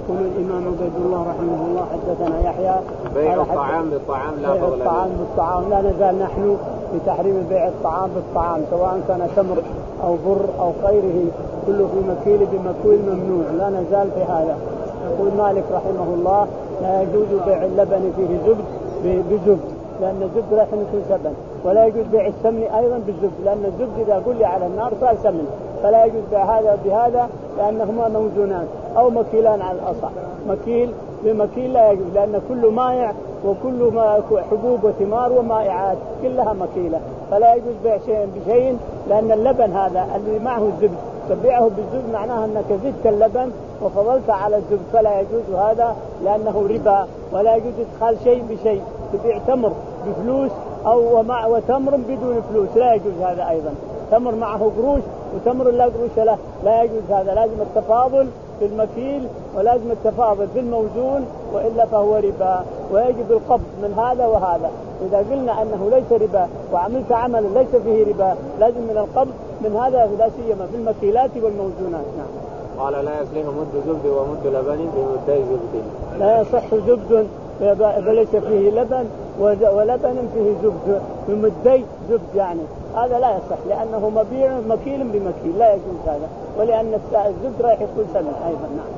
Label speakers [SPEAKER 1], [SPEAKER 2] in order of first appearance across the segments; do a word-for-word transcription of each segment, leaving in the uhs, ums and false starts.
[SPEAKER 1] يقول الإمام عبيد الله رحمه الله حدثنا يحيى
[SPEAKER 2] بيع الطعام بالطعام لا
[SPEAKER 1] بيع الطعام بالطعام. لا نزال نحن في تحريم بيع الطعام بالطعام سواء كان تمر أو بر أو غيره كله في مكيل بمكويل ممنوع، لا نزال في هذا. يقول مالك رحمه الله لا يجوز بيع اللبن فيه زبد بزبد لأن الزبد راح يكون سمن، ولا يجوز بيع السمن أيضا بالزبد لأن الزبد إذا قل على النار صار سمن، فلا يجوز بيع هذا بهذا لأنهما موزونان أو مكيلان على الأصح. مكيل بمكيل لا يجوز لأن كل مائع وكل ما حبوب وثمار ومائعات كلها مكيلة، فلا يجوز بيع شيء بشيء لأن اللبن هذا اللي معه الزبد تبيعه بالزبد معناها أنك زدت اللبن وفضلت على الزبد، فلا يجوز هذا لأنه ربا. ولا يجوز إدخال شيء بشيء، تبيع تمر بفلوس أو ومع وتمر بدون فلوس لا يجوز هذا أيضا. تمر معه قروش وتمر لا قروش له لا يجوز هذا. لازم التفاضل في المكيل ولازم التفاضل في الموزون وإلا فهو ربا. ويجب القبض من هذا وهذا. إذا قلنا أنه ليس ربا وعملت عمل ليس فيه ربا لازم من القبض من هذا لا سيما في المكيلات والموزونات. نعم.
[SPEAKER 2] قال لا يصلح مد زبد ومد لبن بمدي زبد.
[SPEAKER 1] لا يصح زبد فليس فيه لبن ولبن فيه زبد بمدي زبد، يعني هذا لا يصح لأنه مبيع مكيل بمكيل لا يجوز هذا، ولأن الزبد رايح يكون سمن أيضا. نعم.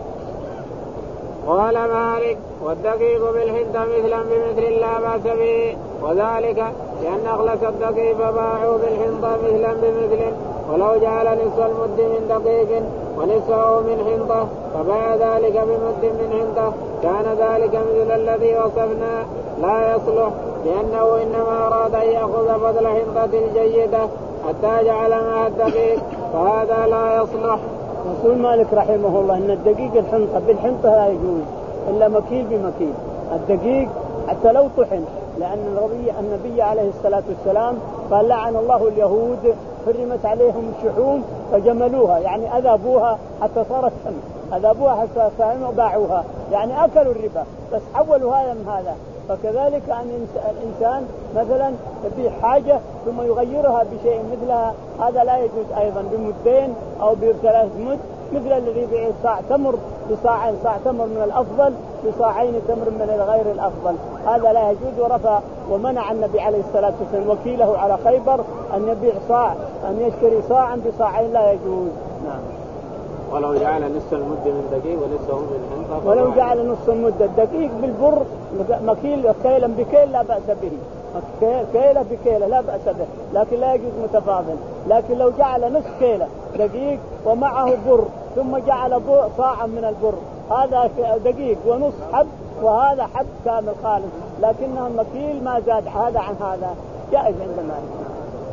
[SPEAKER 2] قال مالك والدقيق بالحنطة مثلا بمثل لا بأس به، وذلك لأن أغلس الدقيق باعوا بالحنطة مثلا بمثل، ولو جعل نصف المد من دقيق ونصفه من حنطة فباع ذلك بمد من حنطة كان ذلك مثل الذي وصفنا لا يصلح، لأنه إنما أراد أن يأخذ فضل حنطة الجيدة حتى جعل معها الدقيق فهذا لا يصلح.
[SPEAKER 1] يقول مالك رحمه الله إن الدقيق الحنطة بالحنطة لا يجوز إلا مكيل بمكيل. الدقيق حتى لو طحن، لأن النبي عليه الصلاة والسلام قال لعن الله اليهود حرمت عليهم الشحوم فجملوها، يعني أذابوها حتى صارت سم، أذابوها حتى صاروا باعوها، يعني أكلوا الربا بس حولوا هذا من هذا. فكذلك أن الإنسان مثلا يبيع حاجة ثم يغيرها بشيء مثلها هذا لا يجوز أيضا بمدين أو بثلاث مد، مثل الذي يبيع صاع تمر بصاعين، صاع تمر من الأفضل بصاعين تمر من الغير الأفضل، هذا لا يجوز. ورفع ومنع النبي عليه الصلاة والسلام وكيله على خيبر أن يبيع صاع أن يشتري صاعا بصاعين لا يجوز. نعم.
[SPEAKER 2] ولو جعل نصف المد من دقيق ونصفه من حنطة
[SPEAKER 1] ولو جعل نصف المد الدقيق بالبر مكيل كيلا بكيل لا بأس به، كيلة بكيلة لا بأس به، لكن لا يجوز متفاضل. لكن لو جعل نصف كيلة دقيق ومعه بر ثم جعل صاعا من البر هذا دقيق ونصف حب وهذا حب كامل خالص، لكنه المكيل ما زاد هذا عن هذا جائز عند مالك.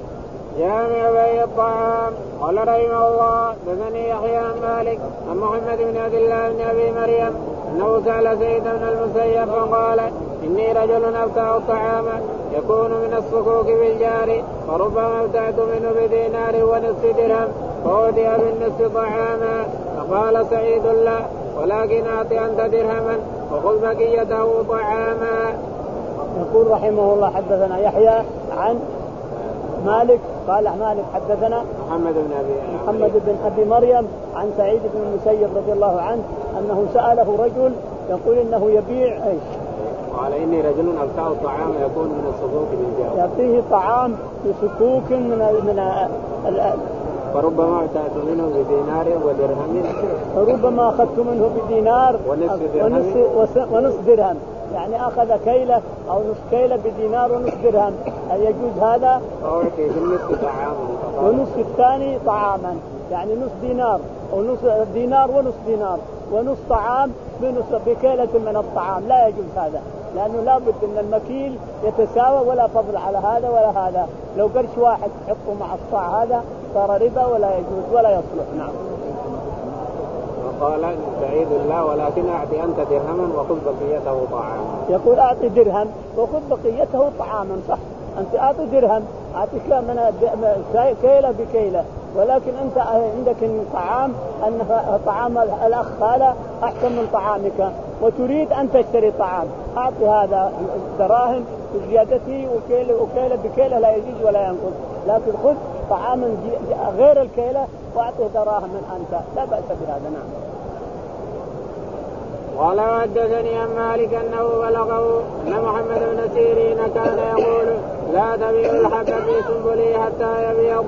[SPEAKER 2] جامع بيع الطعام. قال رحمه الله بني يحيى عن مالك عن محمد بن عبد الله بن ابي مريم انه سال سيد بن المسيب فقال اني رجل ابتاع الطعام يكون من الصكوك بالجار فربما ابتعت منه بدينار ونصف درهم فأودي بالنصف طعاما، فقال سعيد لا ولكن اعط انت درهما وخذ بقيته طعاما.
[SPEAKER 1] يقول رحمه الله حدثنا يحيى عن مالك قال مالك حدثنا
[SPEAKER 2] محمد بن أبي
[SPEAKER 1] محمد بن أبي مريم عن سعيد بن المسيب رضي الله عنه أنه سأله رجل يقول إنه يبيع إيش؟
[SPEAKER 2] قال إني رجل أبتاع الطعام يكون من الصكوك بالجار
[SPEAKER 1] يعطيه طعام بصكوك من من
[SPEAKER 2] فربما ابتعت منه بدينار ودرهم
[SPEAKER 1] فربما أخذت منه بدينار
[SPEAKER 2] ونصف
[SPEAKER 1] درهم ونصف درهم، يعني أخذ كيلة أو نصف كيلة بدينار ونصف درهم، هل يجوز هذا؟
[SPEAKER 2] أوكي بالنصف طعاما
[SPEAKER 1] ونصف الثاني طعاما، يعني نصف دينار أو نصف دينار ونصف دينار ونصف طعام بنصف بكيلة من الطعام، لا يجوز هذا لأنه لا بد أن المكيل يتساوى ولا فضل على هذا ولا هذا. لو قرش واحد تحطه مع الصاع هذا صار ربا ولا يجوز ولا يصلح. نعم.
[SPEAKER 2] وقال سعيد الله ولكن أعطي أنت درهما وخذ بقيته طعاما.
[SPEAKER 1] يقول أعطي درهم وخذ بقيته طعاما، صح، أنت أعطي درهم أعطيك من كيلة بكيلة، ولكن أنت عندك الطعام أن طعام الأخ هذا أحسن من طعامك وتريد أن تشتري طعام، أعطي هذا دراهم بزيادته وكيلة وكيلة بكيلة لا يزيد ولا ينقص، لكن خذ طعاما غير الكيلة وأعطيه دراهم من أنت، لا بأس بهذا. نعم.
[SPEAKER 2] قال وحدثني عن مالك انه بلغه ان محمد بن سيرين كان يقول لا تبيع الحب في سنبله حتى يبيض.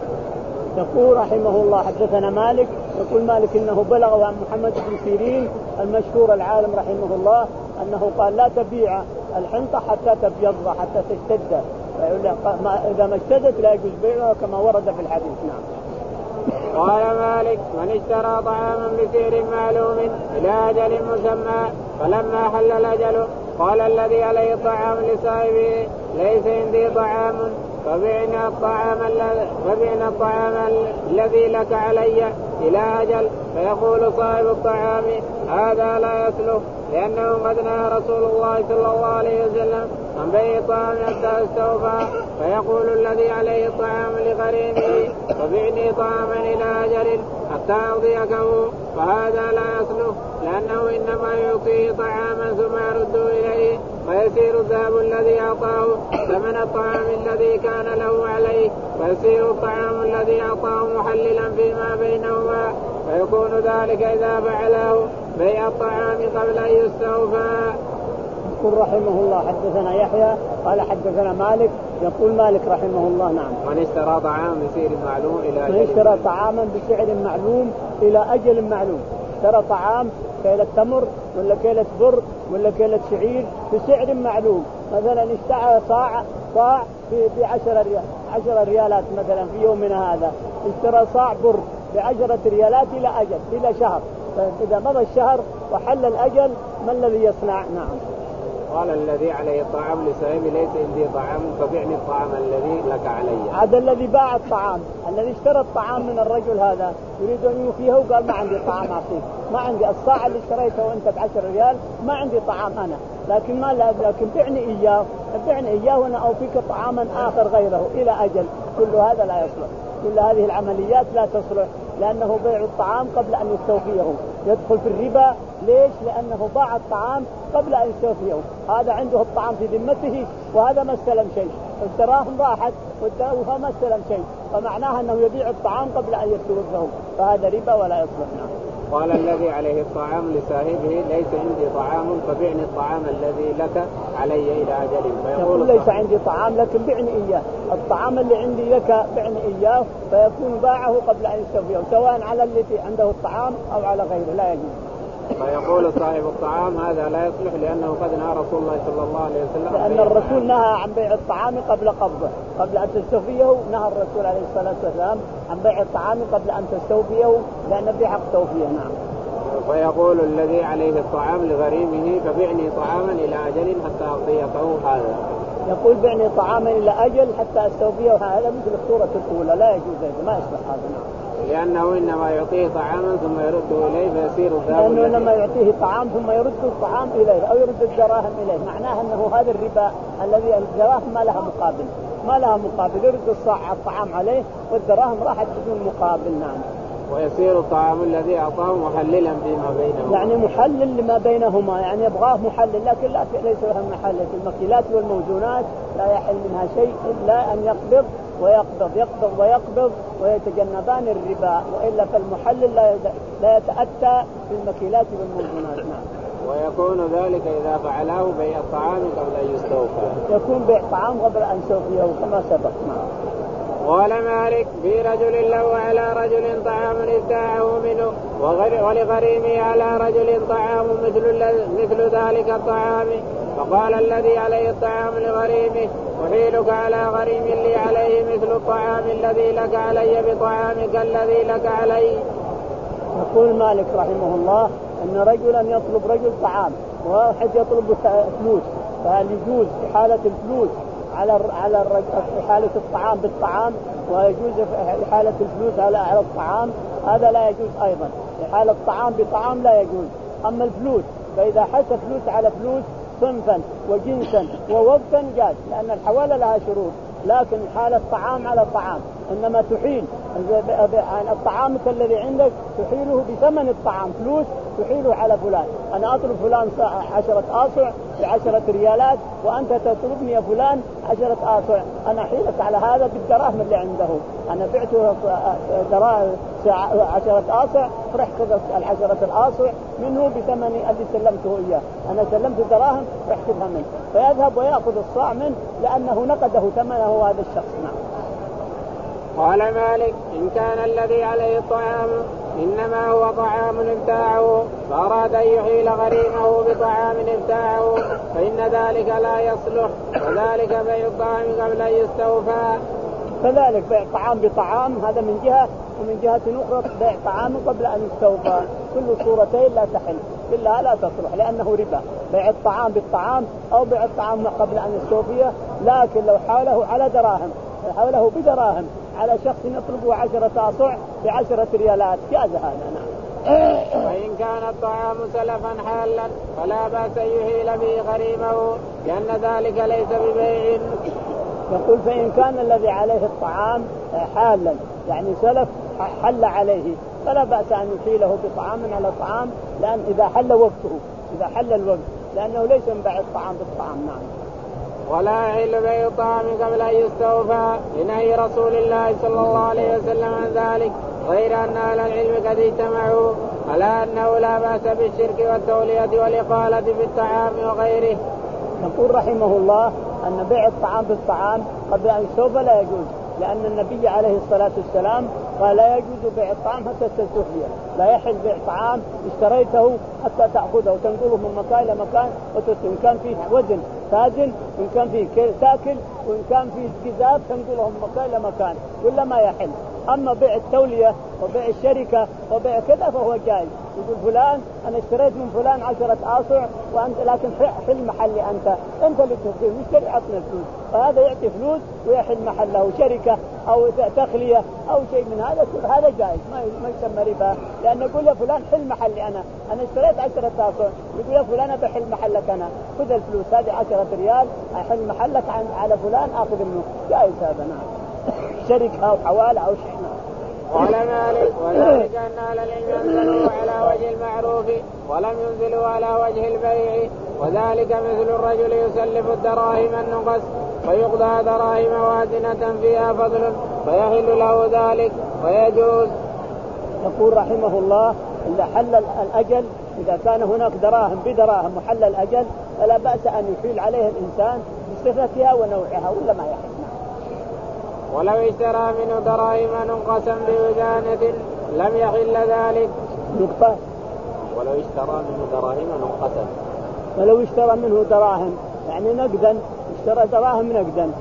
[SPEAKER 1] يقول رحمه الله حدثنا مالك يقول مالك انه بلغه عن محمد بن سيرين المشهور العالم رحمه الله انه قال لا تبيع الحنطه حتى تبيض حتى تشتد، اذا ما اشتدت لا يجوز بيعها كما ورد في الحديث. نعم.
[SPEAKER 2] قال مالك من اشترى طعاما بسعر معلوم الى اجل مسمى فلما حل الاجل قال الذي عليه الطعام لصاحبه ليس عندي طعام فبعنا الطعام فبعنا الطعام الذي لك علي الى اجل، فيقول صاحب الطعام هذا لا يصلح لانه قد نهى رسول الله صلى الله عليه وسلم عن بيع الطعام حتى يستوفى، فيقول الذي عليه الطعام لغريمه فبعني طعاما الى اجل حتى اضيقه، فهذا لا يصلح لانه انما يعطيه طعاما ثم يرد اليه فيصير الذهب الذي اعطاه ثمن الطعام الذي كان له عليه، فيصير الطعام الذي اعطاه محللا فيما بينهما، فيكون ذلك اذا فعله بيع الطعام قبل ان يستوفى.
[SPEAKER 1] يقول رحمه الله حدثنا يحيى قال حدثنا مالك يقول مالك رحمه الله نعم
[SPEAKER 2] من اشترى طعاما بسعر معلوم الى اجل
[SPEAKER 1] من اشترى طعاما بسعر معلوم الى اجل معلوم، اشترى طعام كيلة تمر ولا كيلة بر ولا كيلة شعير بسعر معلوم، مثلا اشترى صاع صاع في بعشرة ريال عشرة ريالات مثلا في يومنا هذا، اشترى صاع بر بعشرة ريالات الى اجل الى شهر، فاذا مضى الشهر وحل الاجل ما الذي يصنع؟ نعم.
[SPEAKER 2] قال الذي عليه الطعام لصاحبه ليس عندي طعام فبعني الطعام الذي لك علي.
[SPEAKER 1] هذا الذي باع الطعام الذي اشترى الطعام من الرجل هذا يريد ان يوفيه وقال ما عندي طعام اعطيك، ما عندي الصاع اللي اشتريته وانت بعشر ريال ما عندي طعام انا، لكن ما لكن بعني اياه بعني اياه وانا اوفيك طعاما اخر غيره الى اجل، كل هذا لا يصلح، كل هذه العمليات لا تصلح لانه بيع الطعام قبل ان يستوفيه، يدخل في الربا. ليش؟ لانه باع الطعام قبل ان يستوفيه، هذا عنده الطعام في ذمته وهذا ما استلم شيء، الدراهم راحت وهو ما استلم شيء، فمعناها انه يبيع الطعام قبل ان يستوفيه، فهذا ربا ولا يصلح.
[SPEAKER 2] قال الذي عليه الطعام لصاحبه ليس عندي طعام فبعني الطعام الذي لك علي الى اجل،
[SPEAKER 1] فيقول ليس عندي طعام لكن بعني اياه، الطعام اللي عندي لك بعني اياه، فيكون باعه قبل ان يستوفيه سواء على الذي عنده الطعام او على غيره لا يجوز.
[SPEAKER 2] فيقول صاحب الطعام هذا لا يصلح لانه قد نهى رسول الله صلى الله عليه وسلم،
[SPEAKER 1] لان الرسول نهى عن بيع الطعام قبل قبضه، قبل ان تستوفيه نهى الرسول عليه الصلاه والسلام عن بيع الطعام قبل ان تستوفيه لان في حق توفيه. نعم.
[SPEAKER 2] فيقول الذي عليه الطعام لغريمه فبعني طعاما الى اجل حتى اعطيته هذا،
[SPEAKER 1] يقول بعني طعاما الى اجل حتى استوفيه، هذا مثل الصوره الاولى لا يجوز، ما يصلح هذا. نعم.
[SPEAKER 2] لأنه إنما يعطيه طعاما ثم يرده إليه فيصير الذهب،
[SPEAKER 1] لأنه إنما يعطيه طعام ثم يرد الطعام إليه أو يرد الدراهم إليه، معناه أنه هذا الربا الذي الدراهم ما لها مقابل، ما لها مقابل، يرد الصاع الطعام عليه والدراهم راحت بدون مقابل. نعم.
[SPEAKER 2] ويصير الطعام الذي أعطاه محللا فيما بينهما،
[SPEAKER 1] يعني محلل لما بينهما، يعني يبغاه محلل لكن لا ليس لها محل في المكيلات والموزونات، لا يحل منها شيء إلا أن يقبض ويقبض يقبض ويقبض ويتجنبان الربا، وإلا فالمحلل لا لا يتأتى في المكيلات والموزونات. نعم.
[SPEAKER 2] ويكون ذلك إذا فعله بيع الطعام قبل أن يستوفى،
[SPEAKER 1] يكون بيع طعام قبل أن يستوفيه كما سبق. نعم.
[SPEAKER 2] قال مالك في رجل له على رجل طعام ابتاعه منه ولغريمه على رجل طعام مثل مثل ذلك الطعام، فقال الذي عليه الطعام لغريمه أحيلك على غريم لي عليه مثل الطعام الذي لك علي بطعامك الذي لك علي.
[SPEAKER 1] يقول مالك رحمه الله أن رجلا يطلب رجل طعام وواحد يطلب فلوس، فهل يجوز في حالة الفلوس على على في حالة الطعام بالطعام، ويجوز في حالة الفلوس على على الطعام؟ هذا لا يجوز أيضا، في حالة الطعام بطعام لا يجوز. أما الفلوس فإذا حس فلوس على فلوس صنفا وجنسا ووقتا جاز، لأن الحوالة لها شروط، لكن حالة طعام على طعام إنما تحيل الطعام الذي عندك تحيله بثمن الطعام، فلوس تحيله على فلان. أنا أطلب فلان عشرة آصع بعشرة ريالات وأنت تطلبني يا فلان عشرة آصع، أنا أحيلك على هذا بالدراهم اللي عنده. أنا بعته عشرة آصع، فرح خذ العشرة الآصع منه بثمن اللي سلمته إياه، أنا سلمت دراهم فرح خذها منه، فيذهب ويأخذ الصاع منه لأنه نقده ثمنه هذا الشخص. نعم.
[SPEAKER 2] قال مالك إن كان الذي عليه الطعام إنما هو طعام ابتاعه فأراد أن يحيل غريمه بطعام ابتاعه فإن ذلك لا يصلح، وذلك بيع الطعام قبل أن يستوفى.
[SPEAKER 1] كذلك بيع طعام بطعام هذا من جهة، ومن جهة أخرى بيع طعام قبل أن يستوفى، كل صورتين لا تحل إلا لا تصلح لأنه ربا. بيع الطعام بالطعام أو بيع الطعام قبل أن يستوفيه، لكن لو حاله على دراهم حوله بدراهم على شخص يطلبه عشرة آصع بعشرة ريالات جاز هذا. نعم.
[SPEAKER 2] وإن كان الطعام سلفا حالا فلا بأس أن يحيل به غريمه لأن ذلك ليس ببيع.
[SPEAKER 1] يقول فإن كان الذي عليه الطعام حالا يعني سلف حل عليه فلا بأس أن يحيله بطعام على طعام، لأن إذا حل وقته إذا حل الوقت لأنه ليس من بيع الطعام بالطعام. نعم.
[SPEAKER 2] ولا يحل بيع الطعام قبل أن يستوفى لنهي رسول الله صلى الله عليه وسلم عن ذلك، غير أن أهل العلم قد اجتمعوا على أنه لا بأس بالشرك والتولية والإقالة في الطعام وغيره.
[SPEAKER 1] نقول رحمه الله أن بيع الطعام بالطعام قبل أن يستوفى لا يجوز، لأن النبي عليه الصلاة والسلام قال لا يجوز بيع الطعام حتى تستوفيه، لا يحل بيع طعام اشتريته حتى تأخذه وتنقله من مكان إلى مكان وتسلم، إن كان فيه وزن تاجن، وإن كان فيه تاكل، وإن كان فيه جزاب تنقله من مكان إلى مكان، ولا ما يحل. أما بيع التولية وبيع الشركة وبيع كذا فهو جائز. يقول فلان أنا اشتريت من فلان عشرة آصع وأنت لكن حل محلي، أنت أنت اللي تشتري مشتري عطنا الفلوس، فهذا يعطي فلوس ويحل محله شركة أو تخلية أو شيء من هذا، هذا جائز ما ما يسمى ربا، لأن يقول يا فلان حل محلي، أنا أنا اشتريت عشرة آصع، يقول يا فلان بحل محلك أنا، خذ الفلوس هذه عشرة ريال أحل محلك عن على فلان آخذ منه، جائز هذا. نعم. شركة أو حوالة أو شيء.
[SPEAKER 2] قال مالك وذلك أن أهل العلم أنزلوا على وجه المعروف ولم ينزلوا على وجه البيع، وذلك مثل الرجل يسلف الدراهم النقص فيقضى دراهم وازنة فيها فضل فيحل له ذلك ويجوز.
[SPEAKER 1] يقول رحمه الله إذا حل الأجل، إذا كان هناك دراهم بدراهم وحل الأجل فلا بأس أن يحيل عليه الإنسان بصفتها ونوعها ولا ما يحل.
[SPEAKER 2] ولو اشترى منه دراهم نقصا بوزانة لم يحل ذلك.
[SPEAKER 1] نقطة.
[SPEAKER 2] ولو اشترى منه دراهم نقصا
[SPEAKER 1] ولو اشترى منه دراهم يعني نقدا، اشترى دراهم نقدا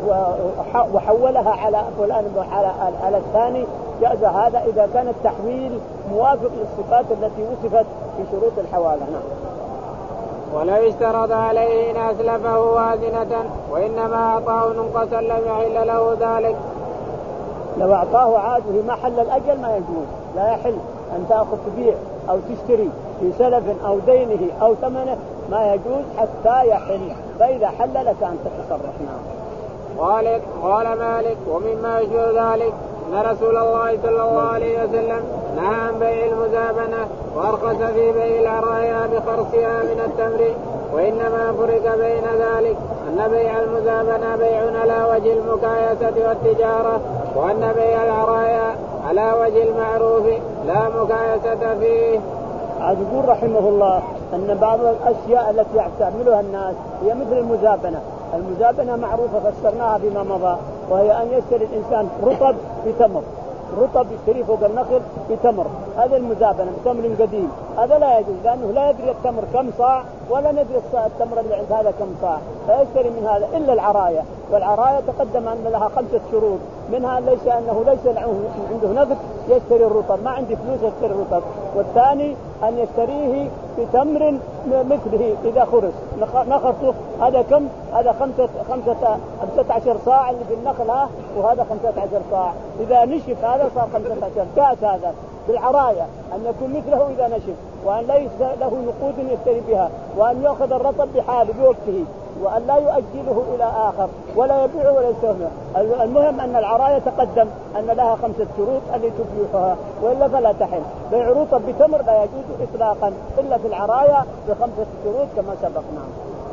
[SPEAKER 1] وحولها على فلان على على الثاني جاز هذا إذا كان التحويل موافق للصفات التي وصفت في شروط الحوالة. نعم.
[SPEAKER 2] ولو اشترط عليه إن أسلفه وازنة وإنما أعطاه نقصا لم يحل له ذلك.
[SPEAKER 1] لو أعطاه عاده ما حل الأجل ما يجوز، لا يحل أن تأخذ تبيع أو تشتري في سلف أو دينه أو ثمنه، ما يجوز حتى يحل، فإذا حل لك أن تتصرف. نعم.
[SPEAKER 2] قال قال مالك ومما يشبه ذلك أن رسول الله صلى الله عليه وسلم نهى عن بيع المزابنة وأرخص في بيع العرايا بخرصها من التمر، وإنما فرق بين ذلك أن بيع المزابنة بيع على وجه المكايسة والتجارة، وأن بيع العرايا على وجه المعروف لا مكايسة فيه.
[SPEAKER 1] عاد يقول رحمه الله أن بعض الأشياء التي يعملها الناس هي مثل المزابنة. المزابنة معروفة فسرناها فيما مضى، وهي أن يشتري الإنسان رطب بتمر، رطب يشتري فوق النخل بتمر، هذا المزابنة بتمر قديم، هذا لا يجوز لأنه لا يدري التمر كم صاع ولا ندري التمر اللي عند هذا كم صاع، فيشتري من هذا. إلا العرايا، والعرايا تقدم أن لها خمسة شروط، منها ليس أنه ليس عنده نقد يشتري الرطب، ما عندي فلوس يشتري الرطب، والثاني أن يشتريه بتمر مثله إذا خرس نخرته، هذا كم؟ هذا خمسة خمسة خمسة عشر صاع اللي في النخل ها، وهذا خمسة عشر صاع، إذا نشف هذا صار خمسة عشر. كاس هذا بالعرايا أن يكون مثله إذا نشف، وأن ليس له نقود يشتري بها، وأن يأخذ الرطب بحاله بوقته، وأن لا يؤجله إلى آخر ولا يبيعه ولا يستثمر. المهم أن العراية تقدم أن لها خمسة شروط اللي تبيحها وإلا فلا تحل. بيع رطب بتمر لا يجوز إطلاقا إلا في العراية بخمسة شروط كما سبقنا.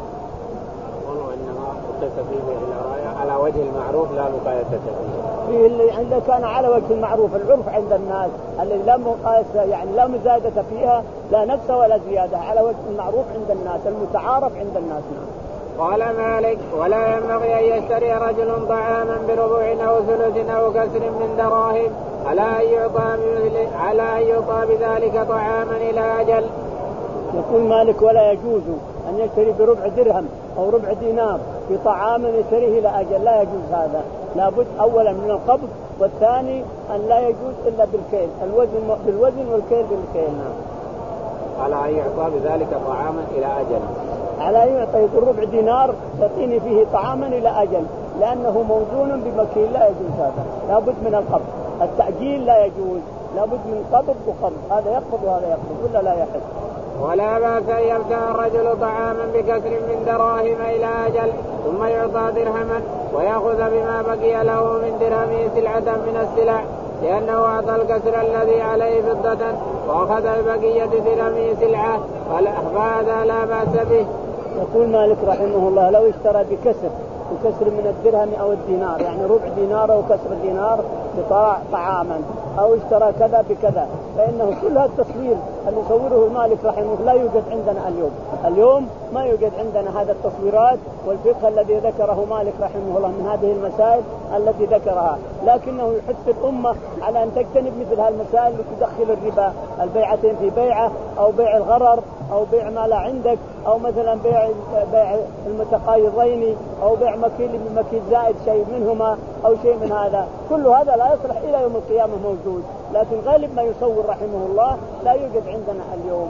[SPEAKER 2] وإنما قصة في بيع العراية على وجه المعروف لا مقايسة فيه.
[SPEAKER 1] فيه اللي عنده كان على وجه المعروف العرف عند الناس اللي لا مقايسة يعني لا مزايدة فيها لا نقص ولا زيادة على وجه المعروف عند الناس المتعارف عند الناس.
[SPEAKER 2] قال مالك ولا ينبغي أن يشتري رجل طعاما بربع أو ثلث أو كسر من دراهم على أن يعطى على أن يعطى بذلك طعاما إلى أجل.
[SPEAKER 1] يقول مالك ولا يجوز أن يشتري بربع درهم أو ربع دينار بطعام يشتريه إلى أجل، لا يجوز هذا. لابد أولا من القبض، والثاني أن لا يجوز إلا بالكيل، الوزن بالوزن والكيل بالكيل.
[SPEAKER 2] على أن يعطى بذلك طعاما إلى أجل،
[SPEAKER 1] على أن يعطي ربع دينار يعطيني فيه طعاما إلى أجل، لأنه موزون بمكيل لا يجوز هذا. لابد من القبض، التعجيل لا يجوز، لابد من قبض وقبض، هذا يقبض وهذا يقبض ولا لا يحل.
[SPEAKER 2] ولا بأس أن يبتاع الرجل طعاما بكسر من دراهم إلى أجل ثم يعطى درهما ويأخذ بما بقي له من درهمه سلعة من السلع، لأنه أعطى الكسر الذي عليه فضة وأخذ ببقية درهمه سلعة، فهذا لا بأس به.
[SPEAKER 1] يقول مالك رحمه الله لو اشترى بكسر بكسر من الدرهم أو الدينار، يعني ربع دينار أو كسر دينار طعاما، أو اشترى كذا بكذا، فإنه كل هذا التصوير اللي يصوره المالك رحمه الله لا يوجد عندنا اليوم. اليوم ما يوجد عندنا هذا التصويرات والفقه الذي ذكره مالك رحمه الله من هذه المسائل التي ذكرها، لكنه يحث الأمة على أن تجتنب مثل هالمسائل التي تدخل الربا، البيعتين في بيعة، أو بيع الغرر، أو بيع ما لا عندك، أو مثلا بيع بيع المتقايضين، أو بيع مكيل بمكيل زائد شيء منهما أو شيء من هذا. كل هذا لا يصلح إلى يوم القيامة موجود، لكن غالب ما يصور رحمه الله لا يوجد عندنا اليوم.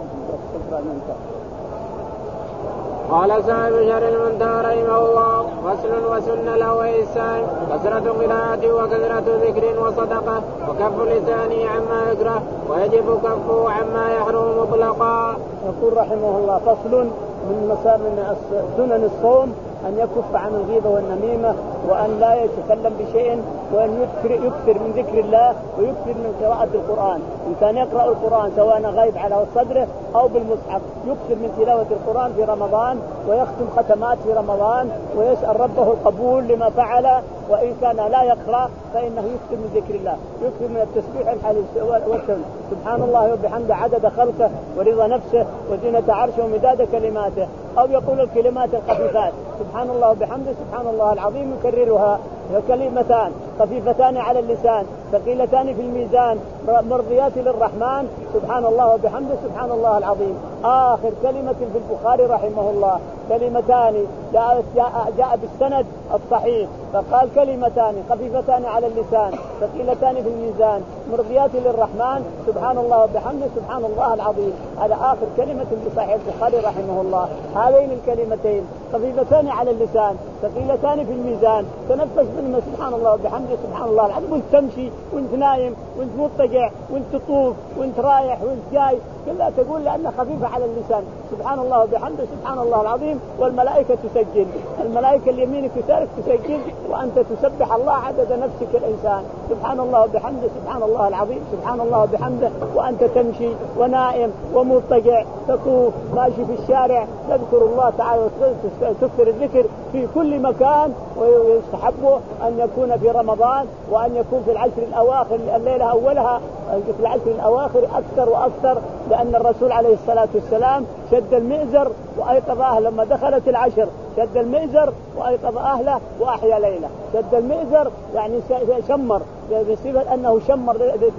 [SPEAKER 2] قال صاحب شرح المنتهى رحمه الله فصل وسن له إحسان كثرة قراءة وكثرة ذكر وصدقة وكف لسانه عما يكره ويجب كفه عما يحرم مطلقا.
[SPEAKER 1] يقول رحمه الله فصل من من سنن الصوم أن يكف عن الغيبة والنميمة، وأن لا يتكلم بشيء، وأن يكثر, يكثر من ذكر الله ويكثر من قراءة القرآن. إن كان يقرأ القرآن سواء غيب على صدره أو بالمصحف يكثر من تلاوة القرآن في رمضان، ويختم ختمات في رمضان، ويسأل ربه القبول لما فعل. وإن كان لا يقرأ فإنه يكثر من ذكر الله، يكثر من التسبيح الحليل والتسبيح سبحان الله وبحمده عدد خلقه ورضا نفسه وزنة عرشه ومداد كلماته، أو يقول الكلمات الخفيفات سبحان الله وبحمده سبحان الله العظيم يكررها، كلمتان خفيفتان على اللسان ثقيلتان في الميزان مرضيات للرحمن سبحان الله وبحمده سبحان الله العظيم. آخر كلمة في البخاري رحمه الله كلمتان جاء, جاء, جاء بالسند الصحيح، فقال كلمتان خفيفتان على اللسان ثقيلتان في الميزان مرضيات للرحمن سبحان الله وبحمده سبحان الله العظيم. هذا آخر كلمة في صحيح البخاري رحمه الله. هذين الكلمتين خفيفتان على اللسان ثقيلتان في الميزان تنفس منهما سبحان الله وبحمده سبحان الله العظيم، وانت تمشي وانت نايم وانت مضطجع وانت تطوف وانت رايح وانت جاي كلها تقول لأنها خفيفة على اللسان سبحان الله وبحمده سبحان الله العظيم، والملائكة تسجل، الملائكة اليمين كتارك تسجل، وأنت تسبح الله عدد نفسك الإنسان سبحان الله وبحمده سبحان الله العظيم سبحان الله وبحمده، وأنت تمشي ونائم ومضطجع تطوف ماشي في الشارع تذكر الله تعالى وتكثر الذكر في كل مكان. ويستحب أن يكون في رمضان وأن يكون في العشر الأواخر الليلة أولها في العشر الأواخر أكثر وأكثر، لأن الرسول عليه الصلاة والسلام شد المئزر وأيقظ أهله لما دخلت العشر، شد المئزر وأيقظ أهله وأحيا ليلة. شد المئزر يعني شمر بصفة أنه شمر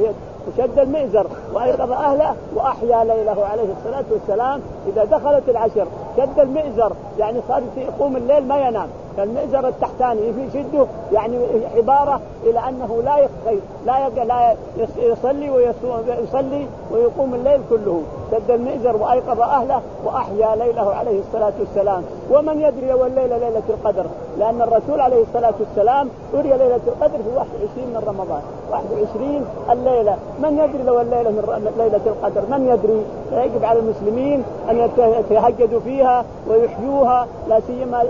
[SPEAKER 1] وشد المئزر وأيقظ أهله وأحيا ليله عليه الصلاة والسلام. إذا دخلت العشر شد المئزر يعني صار يقوم الليل ما ينام، كالمئزر التحتاني في شده، يعني عبارة إلى أنه لا يخير لا لا يصلي ويصلي ويقوم الليل كله. سد المئزر وأيقظ أهله وأحيا ليله عليه الصلاة والسلام. ومن يدري والليلة ليلة القدر، لأن الرسول عليه الصلاة والسلام أري ليلة القدر في واحد وعشرين من رمضان، واحد وعشرين الليلة. من يدري لو الليلة من ليلة القدر؟ من يدري؟ يجب على المسلمين أن يتهجدوا فيها ويحيوها، لا سيما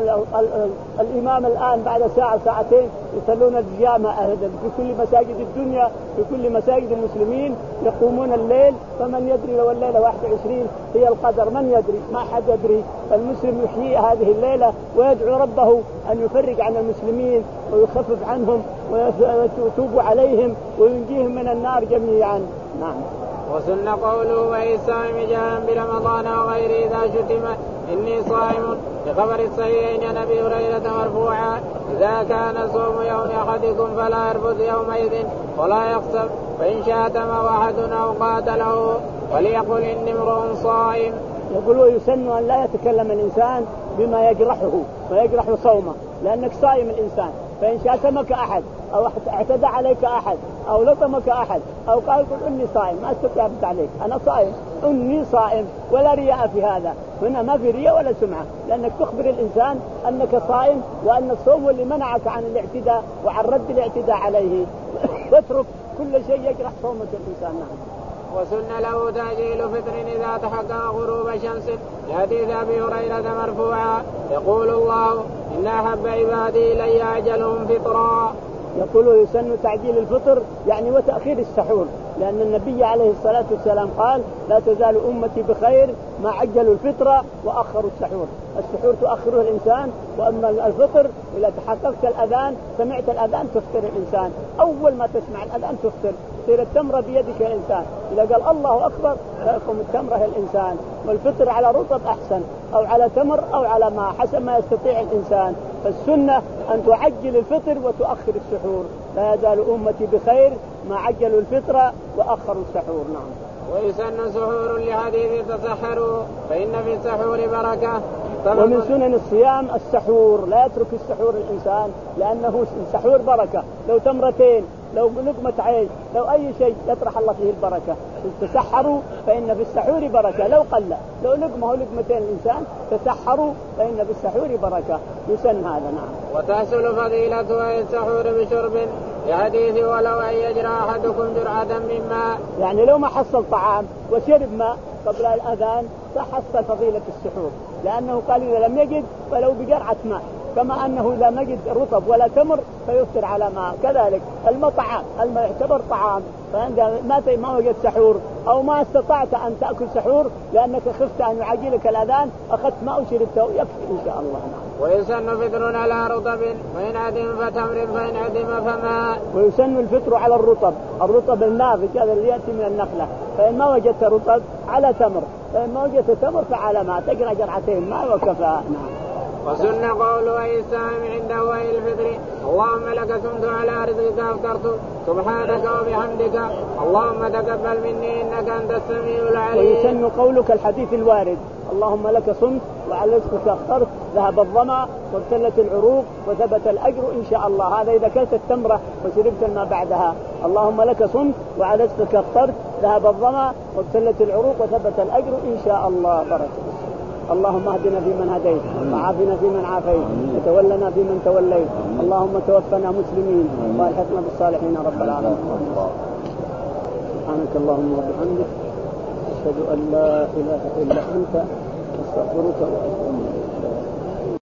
[SPEAKER 1] الإمام الآن بعد ساعة ساعتين يصلون الجامع في كل مساجد الدنيا، في كل مساجد المسلمين يقومون الليل. فمن يدري لو الليلة واحد وعشرين هي القدر؟ من يدري؟ ما حد يدري. المسلم يحيي هذه الليلة ويدعو ربه أن يفرج عن المسلمين ويخفف عنهم ويتوب عليهم وينجيهم من النار جميعا. نعم.
[SPEAKER 2] وسن قوله وهي الصائم جاء برمضان وغيره إذا شتم إني صائم، بخبر الصحيحين عن أبي هريرة مرفوعا إذا كان صوم يوم أحدكم فلا يرفث يومئذ ولا يخسف، فإن شاتم أحد أو قاتله وليقل إني امرؤ صائم.
[SPEAKER 1] يقول ويسن أن لا يتكلم الإنسان بما يجرحه ويجرح صومه، لأنك صائم الإنسان. فإن شاتمك أحد أو اعتدى عليك أحد أو لطمك أحد أو قال قل إني صائم، ما استطعت عليك، أنا صائم إني صائم، ولا رياء في هذا. هنا ما في رياء ولا سمعة، لأنك تخبر الإنسان أنك صائم وأن الصوم اللي منعك عن الاعتداء وعن رد الاعتداء عليه. واترك كل شيء يجرح صومك الإنسان. نعم.
[SPEAKER 2] وسن له تأجيل فطر إذا تحقق غروب شمس، لحديث أبي هريرة مرفوعا يقول الله إن أحب عبادي إلي أجلهم فطرا.
[SPEAKER 1] يقول يسن تعجيل الفطر يعني وتأخير السحور، لأن النبي عليه الصلاة والسلام قال لا تزال أمتي بخير ما عجلوا الفطر وأخروا السحور. السحور تؤخره الإنسان، وأما الفطر إذا تحققت الأذان سمعت الأذان تفطر الإنسان. أول ما تسمع الأذان تفطر، تصير التمرة بيدك يا إنسان، إذا قال الله أكبر تقوم التمرة يا الإنسان. والفطر على رطب أحسن أو على تمر أو على ماء حسب ما يستطيع الإنسان. فالسنة أن تعجل الفطر وتؤخر السحور. لا يزال أمتي بخير ما عجلوا الفطر وأخروا السحور. نعم.
[SPEAKER 2] ويسن سحور لحديث تسحروا فإن في السحور بركة.
[SPEAKER 1] ومن سنن الصيام السحور، لا يترك السحور الإنسان، لأنه السحور بركة. لو تمرتين، لو لقمة عيش، لو أي شيء يطرح الله فيه البركة. تسحروا فإن في السحور بركة، لو قل لو لقمة أو لقمتين الإنسان تسحروا فإن في السحور بركة. يسن هذا. نعم.
[SPEAKER 2] وتحصل فضيلة السحور بشرب، لحديث ولو أن يجرى أحدكم جرعة من ماء،
[SPEAKER 1] يعني لو ما حصل طعام وشرب ماء قبل الأذان تحصل فضيلة السحور، لأنه قال إذا لم يجد فلو بجرعة ماء، كما أنه إذا ما جد رطب ولا تمر فيفطر على ماء. كذلك المطعام الماء يعتبر طعام، فعندما ما ما وجد سحور أو ما استطعت أن تأكل سحور لأنك خفت أن يعجلك الأذان أخذت ماء وشربته يكفي إن شاء الله.
[SPEAKER 2] ويسن فطر على رطب فإن عدم فتمر فإن عدم فماء.
[SPEAKER 1] ويسن الفطر على الرطب، الرطب الناضج هذا اللي يأتي من النخلة. فإن ما وجدت رطب على تمر، فإن ما وجدت تمر فعلى ماء، تقرأ جرعتين ماء وكفى. نعم.
[SPEAKER 2] وسن قول أي السائم عنده وأي الفطر اللهم لك سمت على رزقك أفطرت سبحانك وبحمدك اللهم تقبل مني إنك أنت السميع العليم.
[SPEAKER 1] ويسن قولك الحديث الوارد اللهم لك صمت وعلى رزقك أفطرت ذهب الظمأ وابتلت العروق وثبت الأجر إن شاء الله. هذا إذا كلت التمرة وشربت الماء بعدها. اللهم لك صمت وعلى رزقك أفطرت ذهب الظمأ وابتلت العروق وثبت الأجر إن شاء الله. بركة. اللهم اهدنا فيمن هديت وعافنا فيمن عافيت وتولنا فيمن توليت. اللهم توفنا مسلمين والحقنا بالصالحين رب العالمين. سبحانك اللهم وبحمدك أشهد أن لا إله إلا أنت أستغفرك وأتوب إليك.